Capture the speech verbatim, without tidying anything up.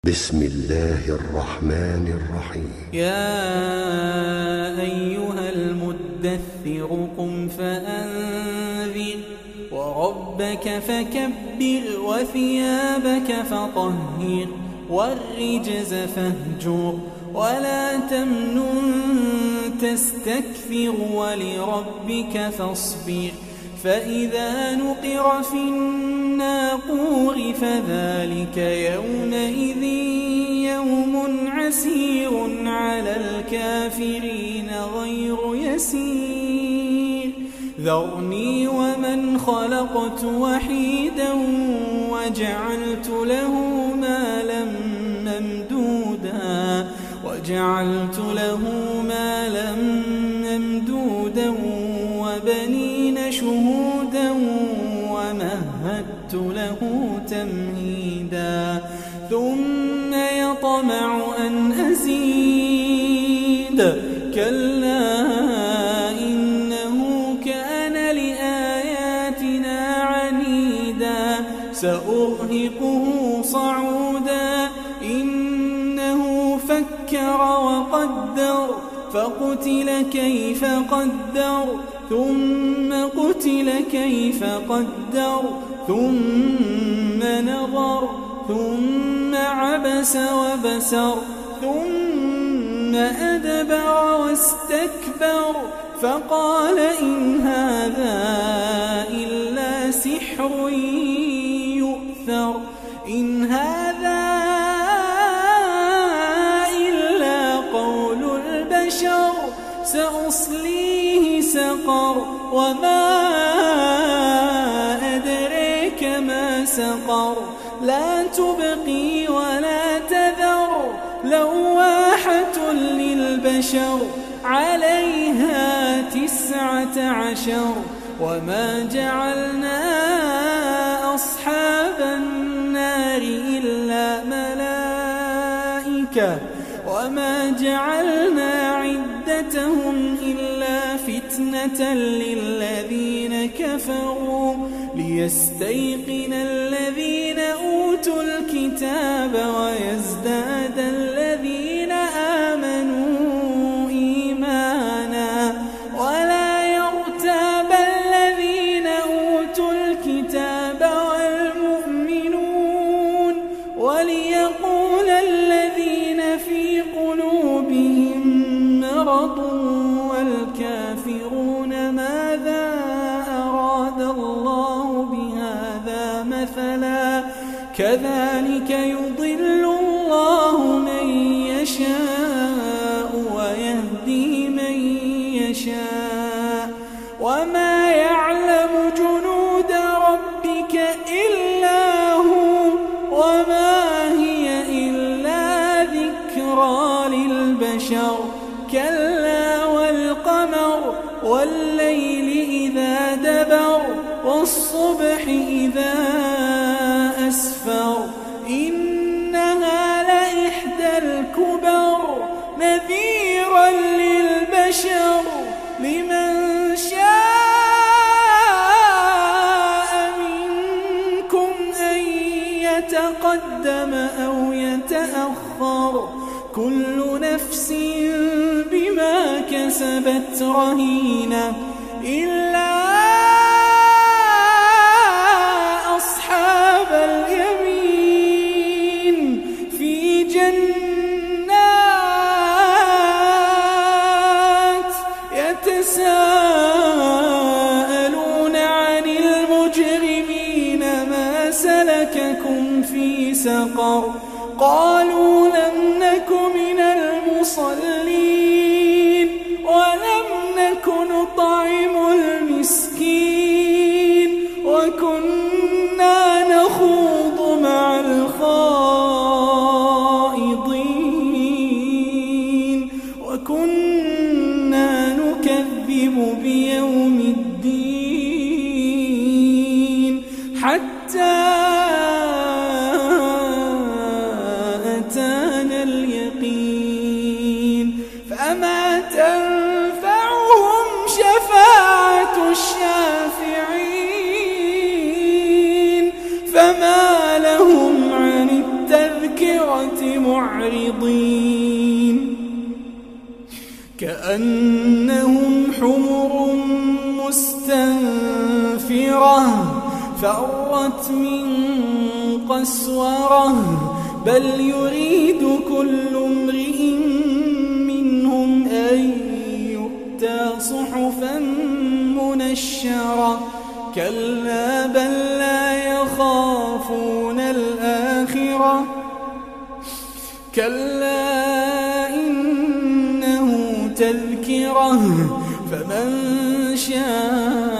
بسم الله الرحمن الرحيم. يا أيها المدثر قم فأنذر وربك فكبر وثيابك فطهر والرجز فاهجر ولا تمنن تستكثر ولربك فاصبر فإذا نقر في الناقور فذلك يومئذ يوم عسير على الكافرين غير يسير ذرني ومن خلقت وحيدا وجعلت له مالا ممدودا وجعلت له مالا ممدودا وبنين شهودا ومهدت له تمهيدا ثم يطمع أن أزيد كلا إنه كان لآياتنا عنيدا سأرهقه صعودا إنه فكر وقدر فقتل كيف قدر ثم قتل كيف قدر ثم نظر ثم عبس وبسر ثم أدبر واستكبر فقال إن هذا إلا سحر يؤثر إن هذا إلا قول البشر سأصليه سقر وما أدريك ما سقر لا تبقي ولا تذر لواحة للبشر عليها تسعة عشر وما جعلنا أصحاب النار إلا ملائكة وما جعلنا عدتهم إلا فتنة للذين كفروا ليستيقن الذين أوتوا الكتاب ويزداد الذين آمنوا إيمانا ولا يرتاب الذين أوتوا الكتاب والمؤمنون وليقول الذين في قلوبهم مرض والكافرون ماذا أراد الله بهذا مثلا كذلك يضل الله من يشاء ويهدي من يشاء وما يعلم جنود ربك إلا هو وما هي إلا ذكرى للبشر كلا والقمر والليل إذا دبر والصبح إذا أسفر إنها لإحدى الكبر نذيرا للبشر لمن شاء منكم أن يتقدم أو يتأخر كل نفس بما كسبت رهينة إلا أصحاب اليمين في جنات يتساءلون عن المجرمين ما سلككم في سقر قالوا لم نك من المصلين ولم نك نطعم المسكين وكنا نخوض مع الخائضين وكنا نكذب بيوم الدين حتى أتانا اليقين الآخرة معرضين كأنهم حمر مستنفرة فرت من قسورة بل يريد كل امرئ منهم أن يؤتى صحفا منشرة كلا بل لا يخافون الآخرة كلا إنه تذكرة فمن شاء